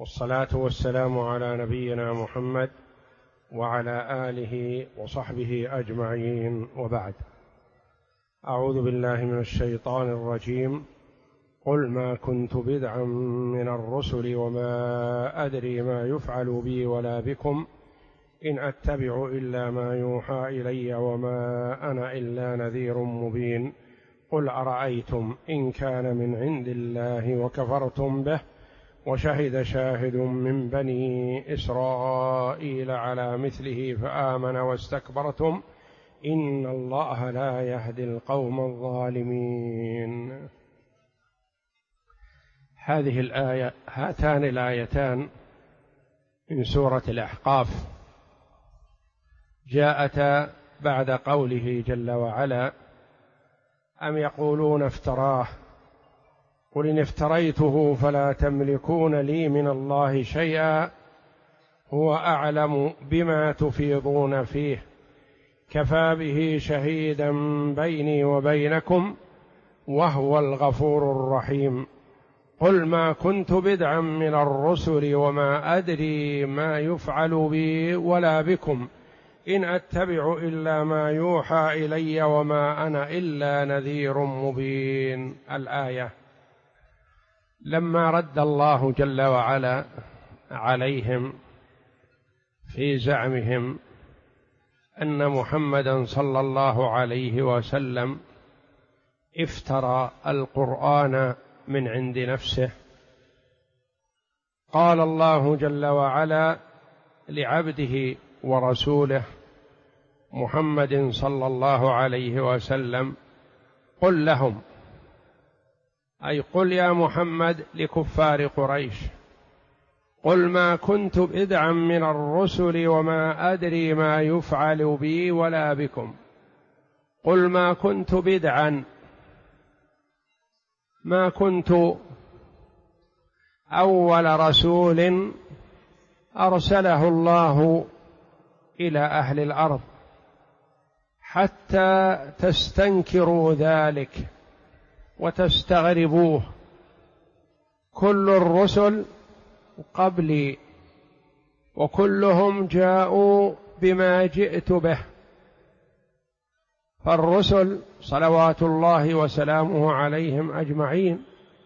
والصلاة والسلام على نبينا محمد وعلى آله وصحبه أجمعين، وبعد. أعوذ بالله من الشيطان الرجيم. قل ما كنت بدعا من الرسل وما أدري ما يفعل بي ولا بكم إن أتبع إلا ما يوحى إلي وما أنا إلا نذير مبين. قل أرأيتم إن كان من عند الله وكفرتم به وشهد شاهد من بني إسرائيل على مثله فآمن واستكبرتم إن الله لا يهدي القوم الظالمين. هذه الآية، هاتان الآيتان من سورة الأحقاف، جاءتا بعد قوله جل وعلا: أم يقولون افتراه قل إن افتريته فلا تملكون لي من الله شيئا هو أعلم بما تفيضون فيه كفى به شهيدا بيني وبينكم وهو الغفور الرحيم. قل ما كنت بدعا من الرسل وما أدري ما يفعل بي ولا بكم إن أتبع إلا ما يوحى إلي وما أنا إلا نذير مبين. الآية. لما رد الله جل وعلا عليهم في زعمهم أن محمدا صلى الله عليه وسلم افترى القرآن من عند نفسه، قال الله جل وعلا لعبده ورسوله محمد صلى الله عليه وسلم: قل لهم، أي قل يا محمد لكفار قريش: قل ما كنت بدعا من الرسل وما أدري ما يفعل بي ولا بكم. قل ما كنت بدعا، ما كنت أول رسول أرسله الله إلى أهل الأرض حتى تستنكروا ذلك وتستغربوه. كل الرسل قبلي وكلهم جاءوا بما جئت به، فالرسل صلوات الله وسلامه عليهم أجمعين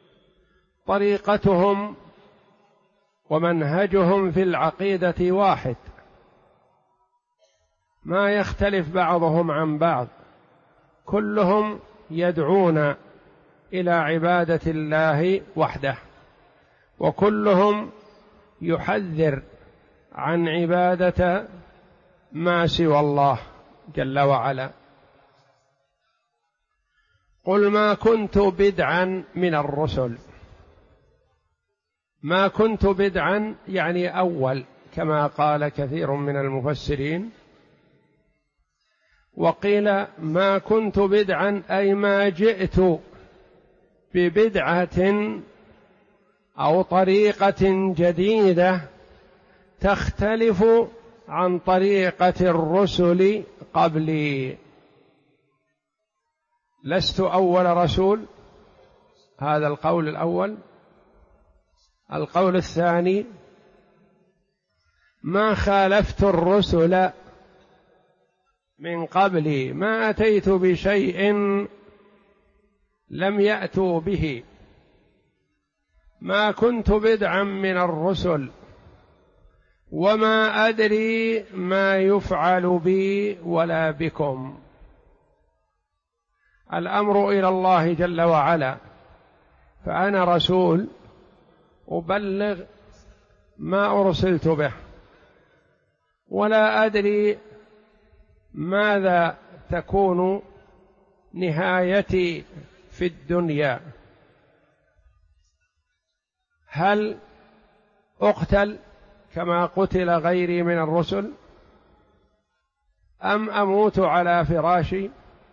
طريقتهم ومنهجهم في العقيدة واحد، ما يختلف بعضهم عن بعض، كلهم يدعون إلى عبادة الله وحده، وكلهم يحذر عن عبادة ما سوى الله جل وعلا. قل ما كنت بدعا من الرسل. ما كنت بدعا يعني أول، كما قال كثير من المفسرين، وقيل ما كنت بدعا أي ما جئت ببدعة أو طريقة جديدة تختلف عن طريقة الرسل قبلي. لست أول رسول، هذا القول الأول. القول الثاني: ما خالفت الرسل من قبلي، ما أتيت بشيء لم يأتوا به. ما كنت بدعا من الرسل وما أدري ما يفعل بي ولا بكم. الأمر إلى الله جل وعلا، فأنا رسول أبلغ ما أرسلت به، ولا أدري ماذا تكون نهايتي في الدنيا، هل أقتل كما قتل غيري من الرسل أم أموت على فراشي؟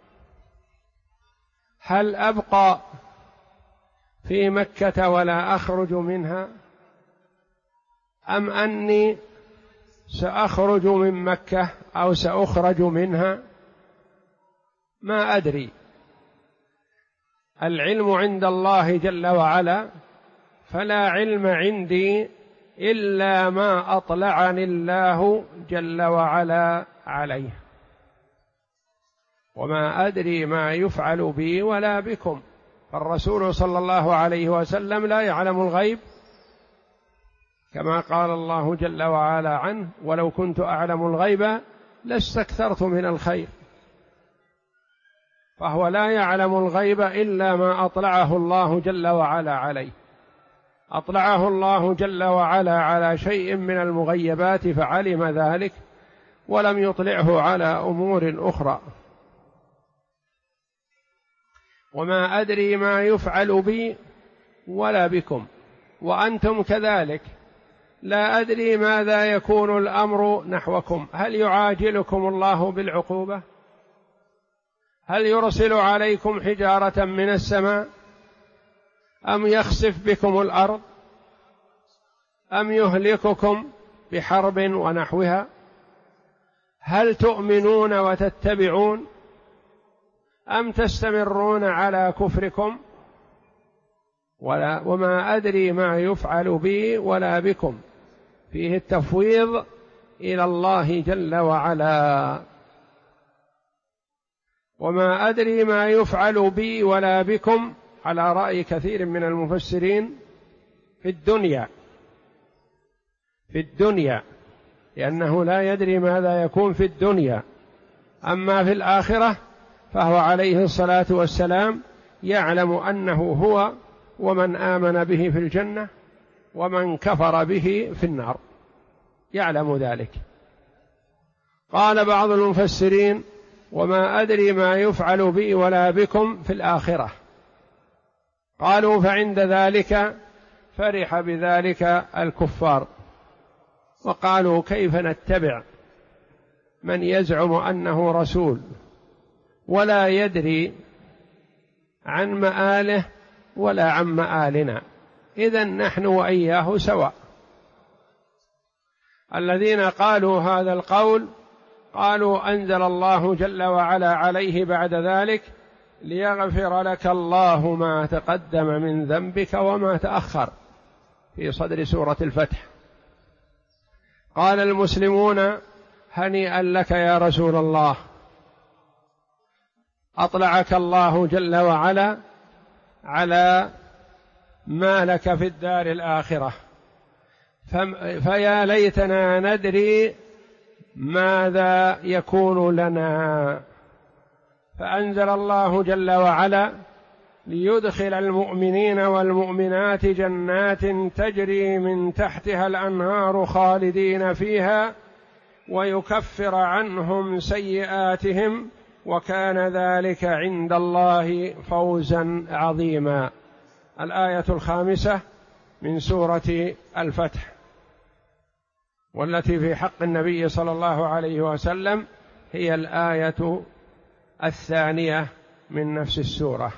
هل أبقى في مكة ولا أخرج منها أم أني سأخرج من مكة أو سأخرج منها؟ ما أدري. العلم عند الله جل وعلا، فلا علم عندي إلا ما أطلعني الله جل وعلا عليه، وما أدري ما يفعل بي ولا بكم. فالرسول صلى الله عليه وسلم لا يعلم الغيب، كما قال الله جل وعلا عنه: ولو كنت أعلم الغيب لاستكثرت من الخير. فهو لا يعلم الغيب إلا ما أطلعه الله جل وعلا عليه. أطلعه الله جل وعلا على شيء من المغيبات فعلم ذلك، ولم يطلعه على أمور أخرى. وما أدري ما يفعل بي ولا بكم، وأنتم كذلك لا أدري ماذا يكون الأمر نحوكم. هل يعاجلكم الله بالعقوبة؟ هل يرسل عليكم حجارة من السماء؟ أم يخسف بكم الأرض؟ أم يهلككم بحرب ونحوها؟ هل تؤمنون وتتبعون أم تستمرون على كفركم؟ وما أدري ما يفعل بي ولا بكم، فيه التفويض إلى الله جل وعلا. وما أدري ما يفعل بي ولا بكم على رأي كثير من المفسرين في الدنيا، لأنه لا يدري ماذا يكون في الدنيا. أما في الآخرة فهو عليه الصلاة والسلام يعلم أنه هو ومن آمن به في الجنة ومن كفر به في النار، يعلم ذلك. قال بعض المفسرين: وما أدري ما يفعل بي ولا بكم في الآخرة. قالوا: فعند ذلك فرح بذلك الكفار، وقالوا: كيف نتبع من يزعم أنه رسول ولا يدري عن مآله ولا عن مآلنا؟ إذن نحن وإياه سواء. الذين قالوا هذا القول قالوا: أنزل الله جل وعلا عليه بعد ذلك: ليغفر لك الله ما تقدم من ذنبك وما تأخر، في صدر سورة الفتح. قال المسلمون: هنيئا لك يا رسول الله، أطلعك الله جل وعلا على ما لك في الدار الآخرة، فيا ليتنا ندري ماذا يكون لنا. فأنزل الله جل وعلا: ليدخل المؤمنين والمؤمنات جنات تجري من تحتها الأنهار خالدين فيها ويكفر عنهم سيئاتهم وكان ذلك عند الله فوزا عظيما. الآية 5 من سورة الفتح، والتي في حق النبي صلى الله عليه وسلم هي الآية 2 من نفس السورة.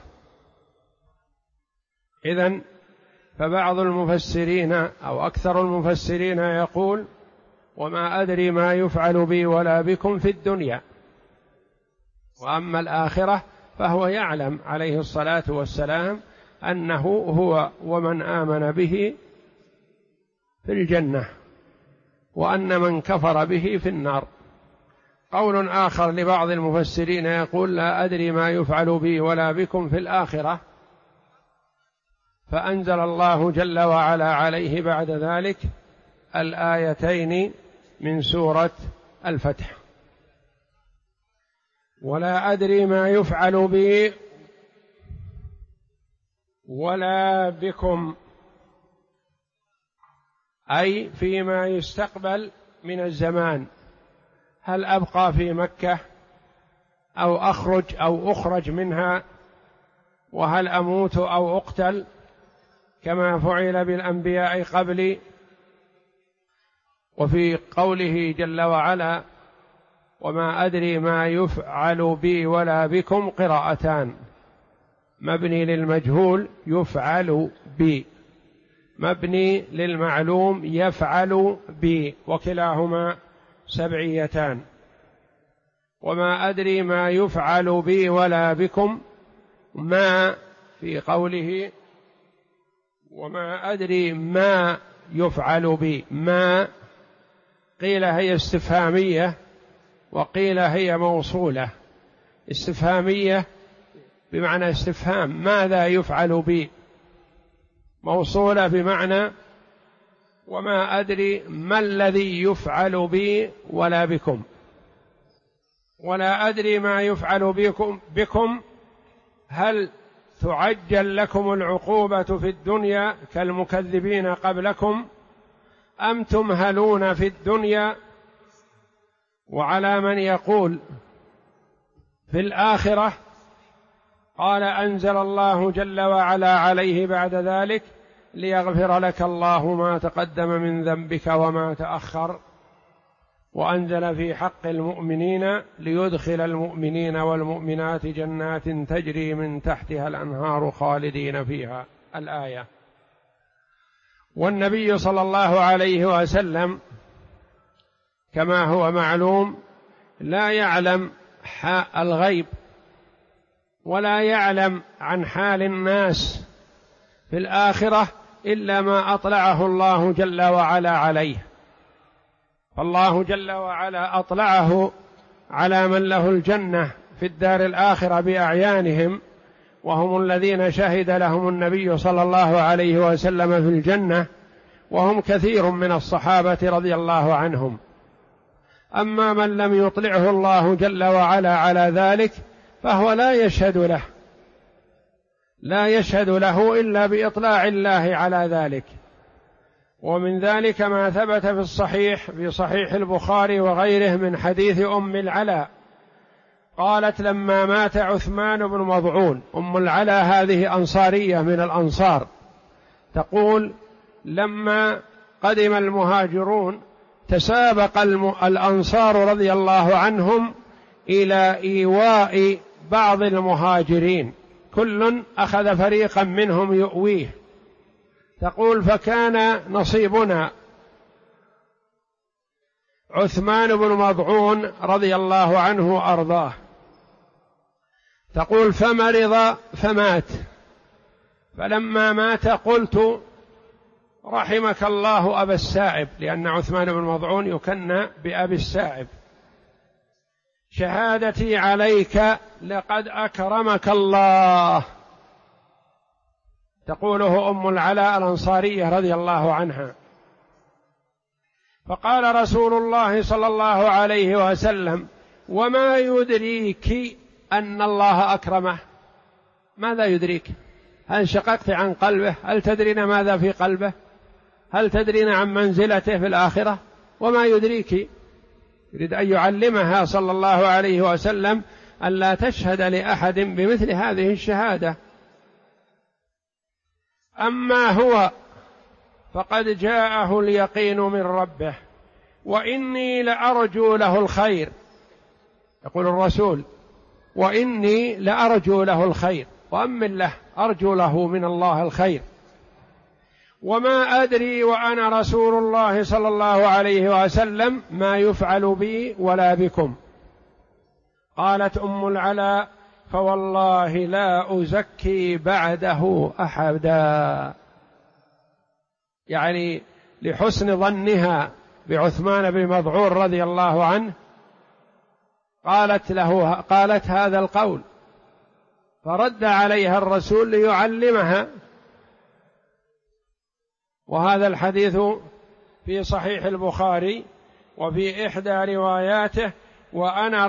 إذن فبعض المفسرين أو أكثر المفسرين يقول: وما أدري ما يفعل بي ولا بكم في الدنيا، وأما الآخرة فهو يعلم عليه الصلاة والسلام أنه هو ومن آمن به في الجنة، وأن من كفر به في النار. قول آخر لبعض المفسرين يقول: لا أدري ما يفعل بي ولا بكم في الآخرة، فأنزل الله جل وعلا عليه بعد ذلك الآيتين من سورة الفتح: ولا أدري ما يفعل بي ولا بكم، أي فيما يستقبل من الزمان، هل أبقى في مكة أو أخرج منها، وهل أموت أو أقتل كما فعل بالأنبياء قبلي. وفي قوله جل وعلا: وما أدري ما يفعل بي ولا بكم، قراءتان: مبني للمجهول يفعل بي، مبني للمعلوم يفعل بي، وكلاهما سبعيتان. وما أدري ما يفعل بي ولا بكم، ما في قوله وما أدري ما يفعل بي. ما قيل هي استفهامية وقيل هي موصولة. استفهامية بمعنى استفهام، ماذا يفعل بي؟ موصولة بمعنى وما أدري ما الذي يفعل بي ولا بكم، ولا أدري ما يفعل بكم هل تعجل لكم العقوبة في الدنيا كالمكذبين قبلكم أم تمهلون في الدنيا؟ وعلى من يقول في الآخرة قال أنزل الله جل وعلا عليه بعد ذلك ليغفر لك الله ما تقدم من ذنبك وما تأخر، وأنزل في حق المؤمنين ليدخل المؤمنين والمؤمنات جنات تجري من تحتها الأنهار خالدين فيها الآية. والنبي صلى الله عليه وسلم كما هو معلوم لا يعلم الغيب ولا يعلم عن حال الناس في الآخرة إلا ما أطلعه الله جل وعلا عليه. فالله جل وعلا أطلعه على من له الجنة في الدار الآخرة بأعيانهم، وهم الذين شهد لهم النبي صلى الله عليه وسلم في الجنة، وهم كثير من الصحابة رضي الله عنهم. أما من لم يطلعه الله جل وعلا على ذلك فهو لا يشهد له إلا بإطلاع الله على ذلك. ومن ذلك ما ثبت في الصحيح في صحيح البخاري وغيره من حديث أم العلاء قالت لما مات عثمان بن مظعون، أم العلاء هذه أنصارية من الأنصار، تقول لما قدم المهاجرون تسابق الأنصار رضي الله عنهم إلى إيواء بعض المهاجرين، كل أخذ فريقا منهم يؤويه. تقول فكان نصيبنا عثمان بن مظعون رضي الله عنه وأرضاه. تقول فمرض فمات، فلما مات قلت رحمك الله أبا السائب، لأن عثمان بن مظعون يكنى بأبي السائب، شهادتي عليك لقد أكرمك الله. تقوله أم العلاء الأنصارية رضي الله عنها. فقال رسول الله صلى الله عليه وسلم وما يدريك أن الله أكرمه؟ ماذا يدريك؟ هل شققت عن قلبه؟ هل تدرين ماذا في قلبه؟ هل تدرين عن منزلته في الآخرة؟ وما يدريك؟ يريد أن يعلمها صلى الله عليه وسلم أن لا تشهد لأحد بمثل هذه الشهادة. أما هو فقد جاءه اليقين من ربه وإني لأرجو له الخير. يقول الرسول وإني لأرجو له الخير، وأمن له، أرجو له من الله الخير. وما أدري وأنا رسول الله صلى الله عليه وسلم ما يفعل بي ولا بكم. قالت أم العلاء فوالله لا أزكي بعده أحدا، يعني لحسن ظنها بعثمان بن مظعون رضي الله عنه قالت هذا القول، فرد عليها الرسول ليعلمها. وهذا الحديث في صحيح البخاري وفي إحدى رواياته وأنا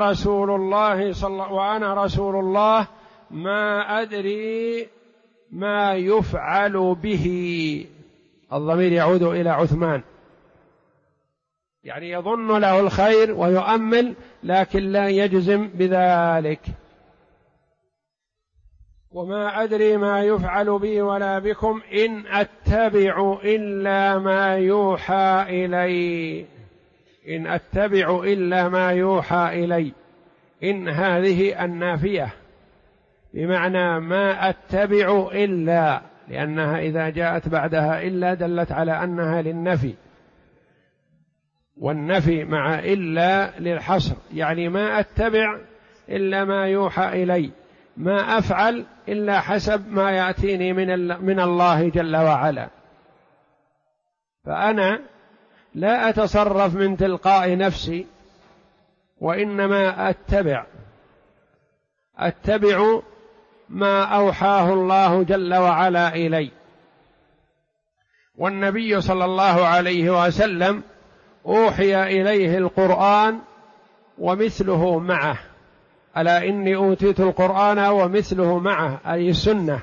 رسول الله ما أدري ما يفعل به. الضمير يعود إلى عثمان، يعني يظن له الخير ويؤمل لكن لا يجزم بذلك. وما أدري ما يفعل بي ولا بكم إن أتبع إلا ما يوحى إلي. إن أتبع إلا ما يوحى إلي، إن هذه النافية بمعنى ما أتبع إلا، لأنها إذا جاءت بعدها إلا دلت على أنها للنفي، والنفي مع إلا للحصر، يعني ما أتبع إلا ما يوحى إلي، ما أفعل إلا حسب ما يأتيني من الله جل وعلا. فأنا لا أتصرف من تلقاء نفسي، وإنما أتبع ما أوحاه الله جل وعلا إلي. والنبي صلى الله عليه وسلم أوحي إليه القرآن ومثله معه، ألا إني أوتيت القرآن ومثله معه، أي السنة.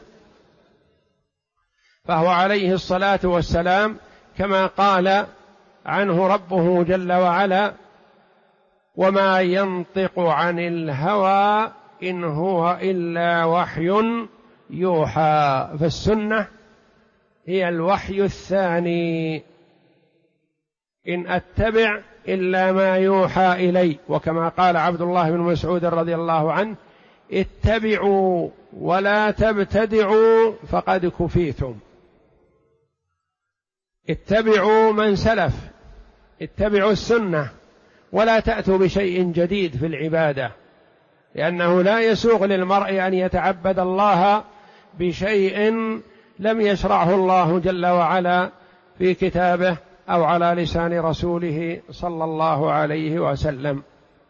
فهو عليه الصلاة والسلام كما قال عنه ربه جل وعلا: وما ينطق عن الهوى إن هو إلا وحي يوحى. فالسنة هي الوحي الثاني، إن أتبع إلا ما يوحى إلي. وكما قال عبد الله بن مسعود رضي الله عنه: اتبعوا ولا تبتدعوا فقد كفيتم. اتبعوا من سلف، اتبعوا السنة، ولا تأتوا بشيء جديد في العبادة، لأنه لا يسوغ للمرء أن يتعبد الله بشيء لم يشرعه الله جل وعلا في كتابه أو على لسان رسوله صلى الله عليه وسلم.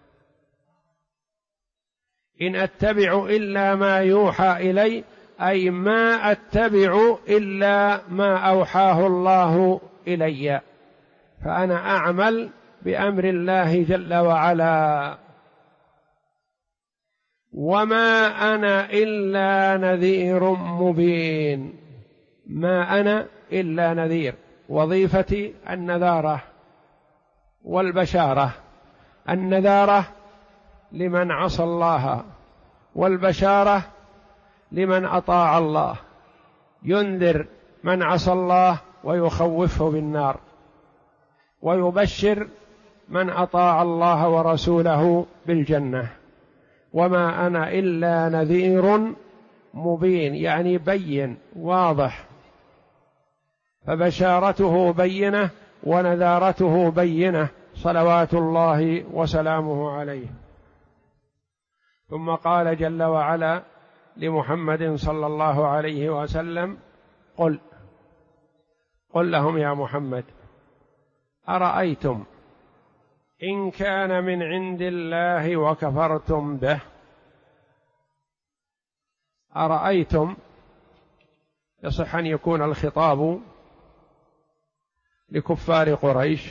إن أتبع إلا ما يوحى إلي، أي ما أتبع إلا ما أوحاه الله إلي، فأنا أعمل بأمر الله جل وعلا. وما أنا إلا نذير مبين. ما أنا إلا نذير، وظيفتي النذارة والبشارة. النذارة لمن عصى الله، والبشارة لمن أطاع الله، ينذر من عصى الله ويخوفه بالنار، ويبشر من أطاع الله ورسوله بالجنة. وما أنا إلا نذير مبين، يعني بين واضح، فبشارته بينة ونذارته بينة صلوات الله وسلامه عليه. ثم قال جل وعلا لمحمد صلى الله عليه وسلم: قل لهم يا محمد: أرأيتم إن كان من عند الله وكفرتم به. أرأيتم يصح أن يكون الخطاب لكفار قريش،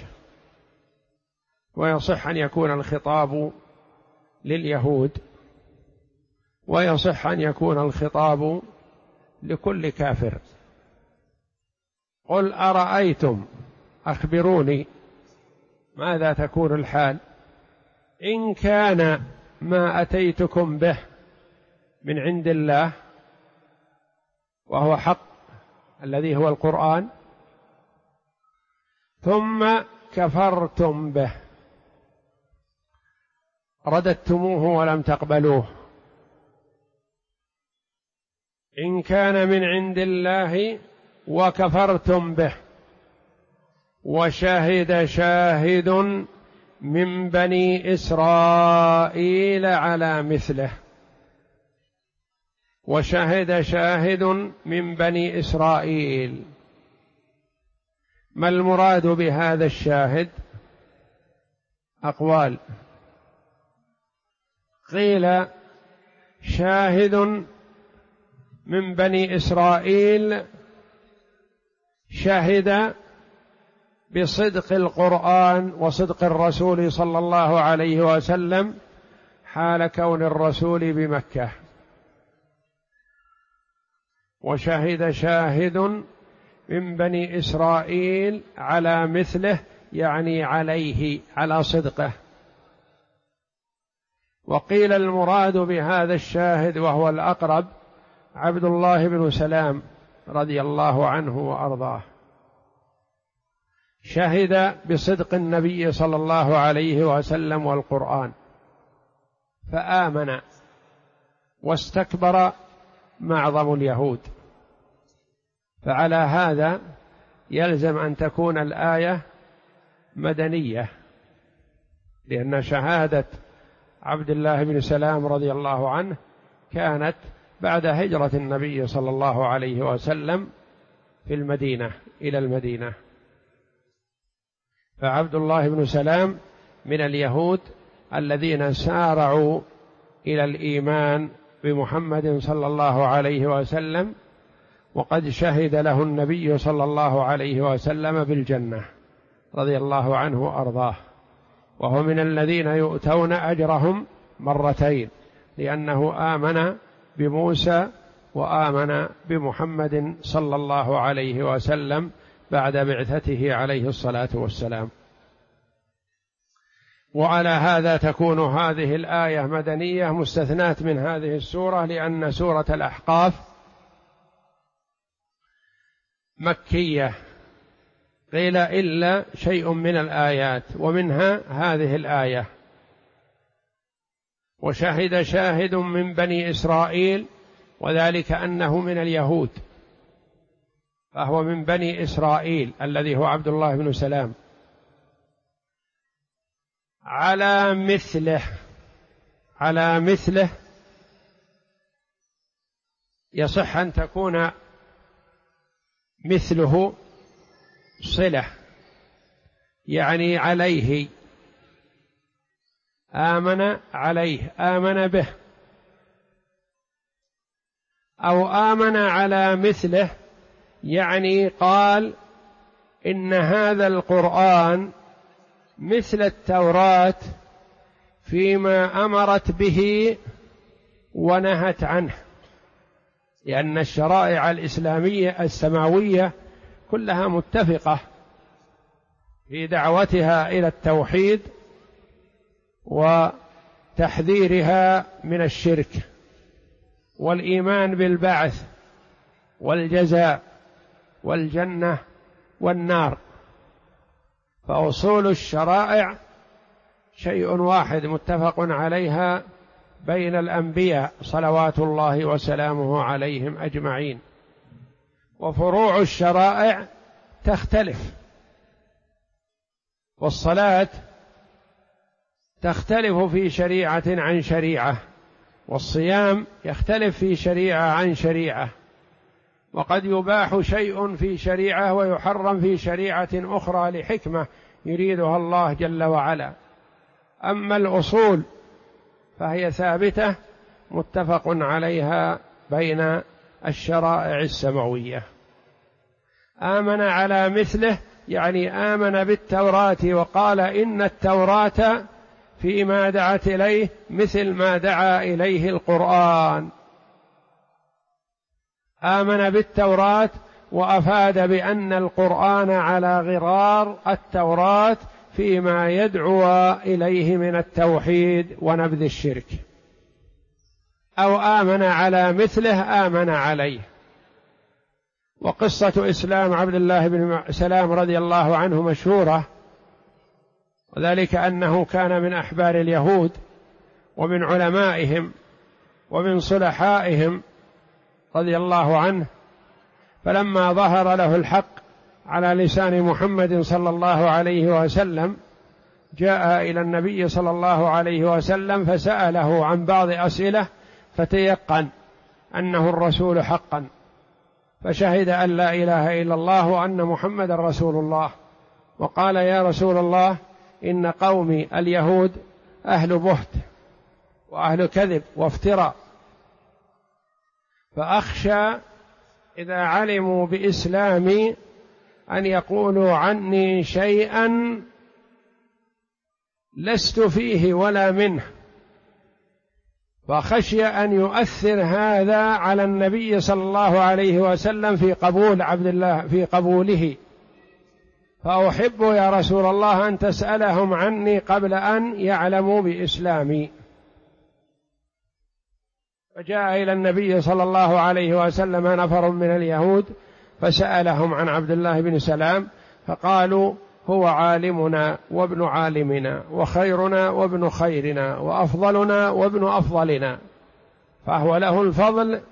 ويصح أن يكون الخطاب لليهود، ويصح أن يكون الخطاب لكل كافر. قل أرأيتم، أخبروني ماذا تكون الحال إن كان ما أتيتكم به من عند الله، وهو حق الذي هو القرآن، ثم كفرتم به، رددتموه ولم تقبلوه. إن كان من عند الله وكفرتم به، وشهد شاهد من بني إسرائيل على مثله. وشهد شاهد من بني إسرائيل، ما المراد بهذا الشاهد؟ أقوال. قيل شاهد من بني إسرائيل شهد بصدق القرآن وصدق الرسول صلى الله عليه وسلم حال كون الرسول بمكة. وشهد شاهد من بني إسرائيل على مثله، يعني عليه، على صدقه. وقيل المراد بهذا الشاهد وهو الأقرب عبد الله بن سلام رضي الله عنه وأرضاه، شهد بصدق النبي صلى الله عليه وسلم والقرآن، فآمن واستكبر معظم اليهود. فعلى هذا يلزم أن تكون الآية مدنية، لأن شهادة عبد الله بن سلام رضي الله عنه كانت بعد هجرة النبي صلى الله عليه وسلم في المدينة إلى المدينة. فعبد الله بن سلام من اليهود الذين سارعوا إلى الإيمان بمحمد صلى الله عليه وسلم، وقد شهد له النبي صلى الله عليه وسلم بالجنة رضي الله عنه وأرضاه، وهو من الذين يؤتون أجرهم مرتين، لأنه آمن بموسى وآمن بمحمد صلى الله عليه وسلم بعد بعثته عليه الصلاة والسلام. وعلى هذا تكون هذه الآية مدنية مستثنات من هذه السورة، لأن سورة الأحقاف مكية، قيل إلا شيء من الآيات، ومنها هذه الآية. وشهد شاهد من بني إسرائيل، وذلك أنه من اليهود، فهو من بني إسرائيل الذي هو عبد الله بن سلام، على مثله يصح أن تكون مثله صلة، يعني عليه، آمن عليه، آمن به، أو آمن على مثله، يعني قال إن هذا القرآن مثل التوراة فيما أمرت به ونهت عنه، لأن الشرائع الإسلامية السماوية كلها متفقة في دعوتها إلى التوحيد وتحذيرها من الشرك والإيمان بالبعث والجزاء والجنة والنار. فأصول الشرائع شيء واحد متفق عليها بين الأنبياء صلوات الله وسلامه عليهم أجمعين، وفروع الشرائع تختلف، والصلاة تختلف في شريعة عن شريعة، والصيام يختلف في شريعة عن شريعة، وقد يباح شيء في شريعة ويحرم في شريعة أخرى لحكمة يريدها الله جل وعلا. أما الأصول فهي ثابتة متفق عليها بين الشرائع السماوية. آمن على مثله يعني آمن بالتوراة وقال إن التوراة فيما دعت إليه مثل ما دعا إليه القرآن. آمن بالتوراة وأفاد بأن القرآن على غرار التوراة فيما يدعو إليه من التوحيد ونبذ الشرك. أو آمن على مثله آمن عليه. وقصة إسلام عبد الله بن سلام رضي الله عنه مشهورة، وذلك أنه كان من أحبار اليهود ومن علمائهم ومن صلحائهم رضي الله عنه، فلما ظهر له الحق على لسان محمد صلى الله عليه وسلم جاء إلى النبي صلى الله عليه وسلم فسأله عن بعض أسئلة فتيقن أنه الرسول حقا، فشهد أن لا إله إلا الله وأن محمد رسول الله، وقال يا رسول الله إن قومي اليهود أهل بهت وأهل كذب وافتراء، فأخشى إذا علموا بإسلامي أن يقولوا عني شيئا لست فيه ولا منه، فخشي أن يؤثر هذا على النبي صلى الله عليه وسلم في قبول عبد الله في قبوله، فأحب يا رسول الله أن تسألهم عني قبل أن يعلموا بإسلامي. فجاء إلى النبي صلى الله عليه وسلم نفر من اليهود فسألهم عن عبد الله بن سلام، فقالوا هو عالمنا وابن عالمنا وخيرنا وابن خيرنا وأفضلنا وابن أفضلنا، فهو له الفضل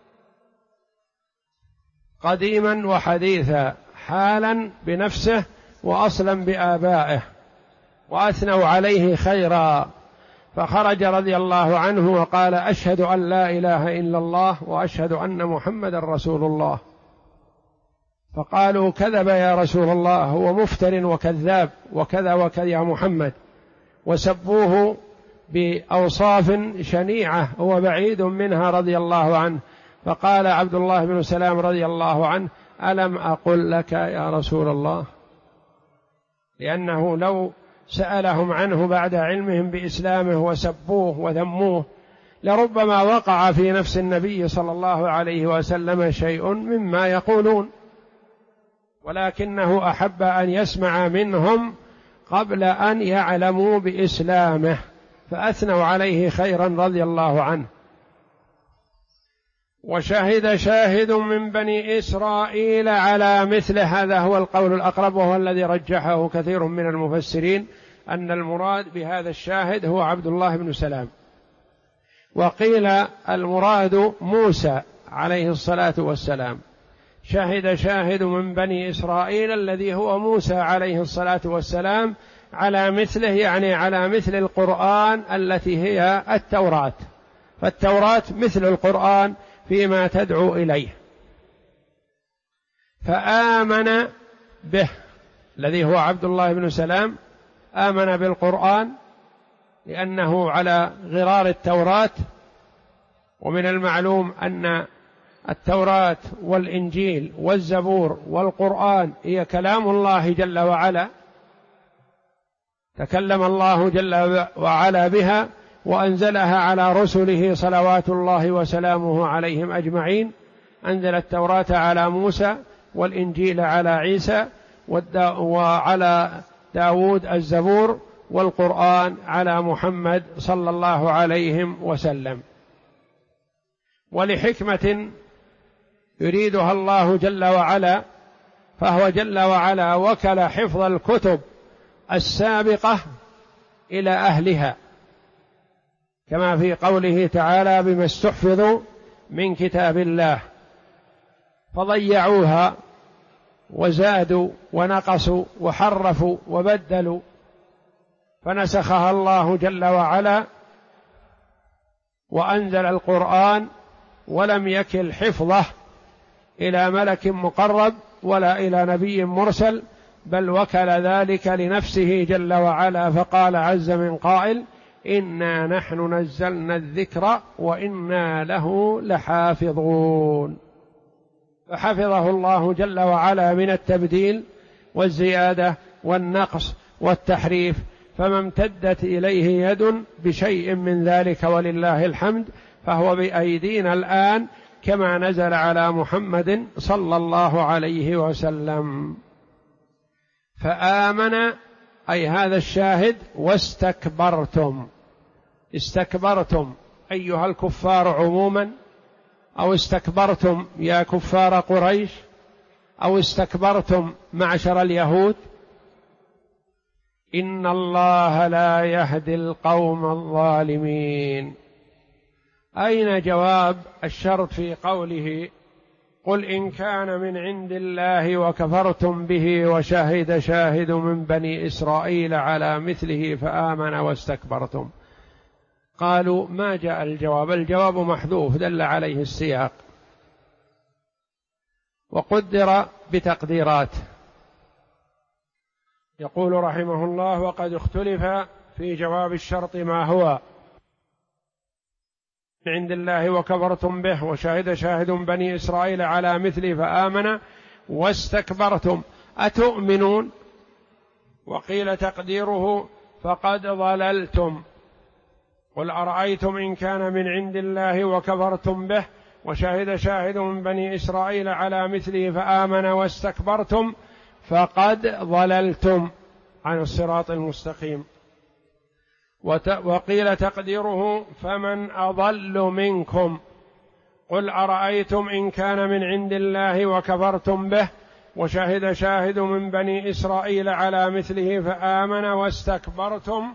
قديما وحديثا، حالا بنفسه وأصلا بآبائه، وأثنوا عليه خيرا، فخرج رضي الله عنه وقال أشهد أن لا إله إلا الله وأشهد أن محمد رسول الله، فقالوا كذب يا رسول الله، هو مفتر وكذاب وكذا وكذا يا محمد، وسبوه بأوصاف شنيعة هو بعيد منها رضي الله عنه. فقال عبد الله بن سلام رضي الله عنه: ألم أقل لك يا رسول الله؟ لأنه لو سألهم عنه بعد علمهم بإسلامه وسبوه وذموه لربما وقع في نفس النبي صلى الله عليه وسلم شيء مما يقولون، ولكنه أحب أن يسمع منهم قبل أن يعلموا بإسلامه، فأثنوا عليه خيرا رضي الله عنه. وشهد شاهد من بني إسرائيل على مثله، هذا هو القول الأقرب وهو الذي رجحه كثير من المفسرين، أن المراد بهذا الشاهد هو عبد الله بن سلام. وقيل المراد موسى عليه الصلاة والسلام. شهد شاهد من بني إسرائيل الذي هو موسى عليه الصلاة والسلام على مثله، يعني على مثل القرآن التي هي التوراة، فالتوراة مثل القرآن فيما تدعو إليه. فآمن به الذي هو عبد الله بن سلام، آمن بالقرآن لأنه على غرار التوراة، ومن المعلوم أن التوراة والإنجيل والزبور والقرآن هي كلام الله جل وعلا، تكلم الله جل وعلا بها وأنزلها على رسله صلوات الله وسلامه عليهم أجمعين. أنزل التوراة على موسى والإنجيل على عيسى وعلى داود الزبور، والقرآن على محمد صلى الله عليه وسلم. ولحكمة يريدها الله جل وعلا، فهو جل وعلا وكل حفظ الكتب السابقة إلى أهلها، كما في قوله تعالى: بما استحفظوا من كتاب الله، فضيعوها وزادوا ونقصوا وحرفوا وبدلوا، فنسخها الله جل وعلا وأنزل القرآن، ولم يكل حفظه إلى ملك مقرب ولا إلى نبي مرسل، بل وكل ذلك لنفسه جل وعلا، فقال عز من قائل: إنا نحن نزلنا الذكر وإنا له لحافظون. فحفظه الله جل وعلا من التبديل والزيادة والنقص والتحريف، فما امتدت إليه يد بشيء من ذلك ولله الحمد، فهو بأيدينا الآن كما نزل على محمد صلى الله عليه وسلم. فآمن أي هذا الشاهد. واستكبرتم، استكبرتم أيها الكفار عموما، أو استكبرتم يا كفار قريش، أو استكبرتم معشر اليهود. إن الله لا يهدي القوم الظالمين. أين جواب الشرط في قوله: قل إن كان من عند الله وكفرتم به وشهد شاهد من بني إسرائيل على مثله فآمن واستكبرتم؟ قالوا ما جاء الجواب، الجواب محذوف دل عليه السياق، وقدر بتقديرات. يقول رحمه الله: وقد اختلف في جواب الشرط ما هو من عند الله وكفرتم به وشهد شاهد بني إسرائيل على مثله فآمن واستكبرتم أتؤمنون؟ وقيل تقديره: فقد ضللتم. قل أرأيتم إن كان من عند الله وكفرتم به وشهد شاهد من بني إسرائيل على مثله فآمن واستكبرتم فقد ضللتم عن الصراط المستقيم. وقيل تقديره: فمن أضل منكم. قل أرأيتم إن كان من عند الله وكفرتم به وشهد شاهد من بني إسرائيل على مثله فآمن واستكبرتم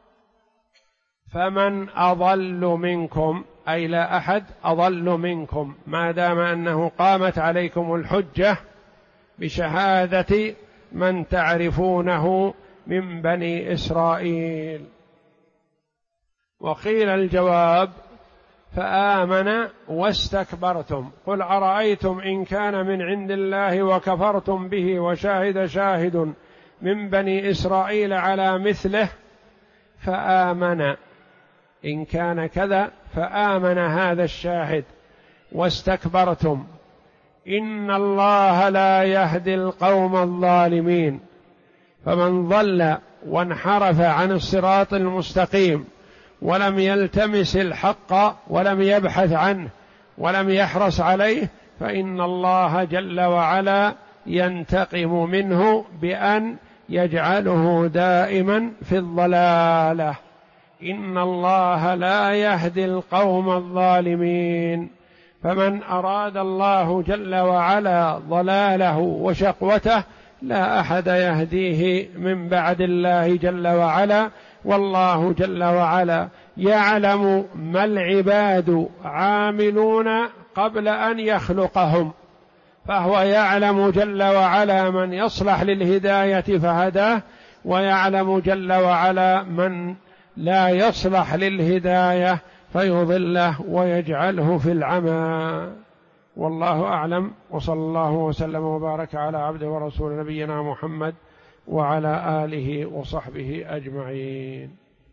فمن أضل منكم، أي لا أحد أضل منكم، ما دام أنه قامت عليكم الحجة بشهادة من تعرفونه من بني إسرائيل. وقيل الجواب: فآمن واستكبرتم. قل أرأيتم إن كان من عند الله وكفرتم به وشاهد شاهد من بني إسرائيل على مثله فآمن، إن كان كذا فآمن هذا الشاهد واستكبرتم إن الله لا يهدي القوم الظالمين. فمن ضل وانحرف عن الصراط المستقيم ولم يلتمس الحق ولم يبحث عنه ولم يحرص عليه فإن الله جل وعلا ينتقم منه بأن يجعله دائما في الضلالة. إن الله لا يهدي القوم الظالمين. فمن أراد الله جل وعلا ضلاله وشقوته لا أحد يهديه من بعد الله جل وعلا. والله جل وعلا يعلم ما العباد عاملون قبل أن يخلقهم، فهو يعلم جل وعلا من يصلح للهداية فهداه، ويعلم جل وعلا من لا يصلح للهداية فيضله ويجعله في العمى. والله أعلم، وصلى الله وسلم وبارك على عبده ورسول نبينا محمد وعلى آله وصحبه أجمعين.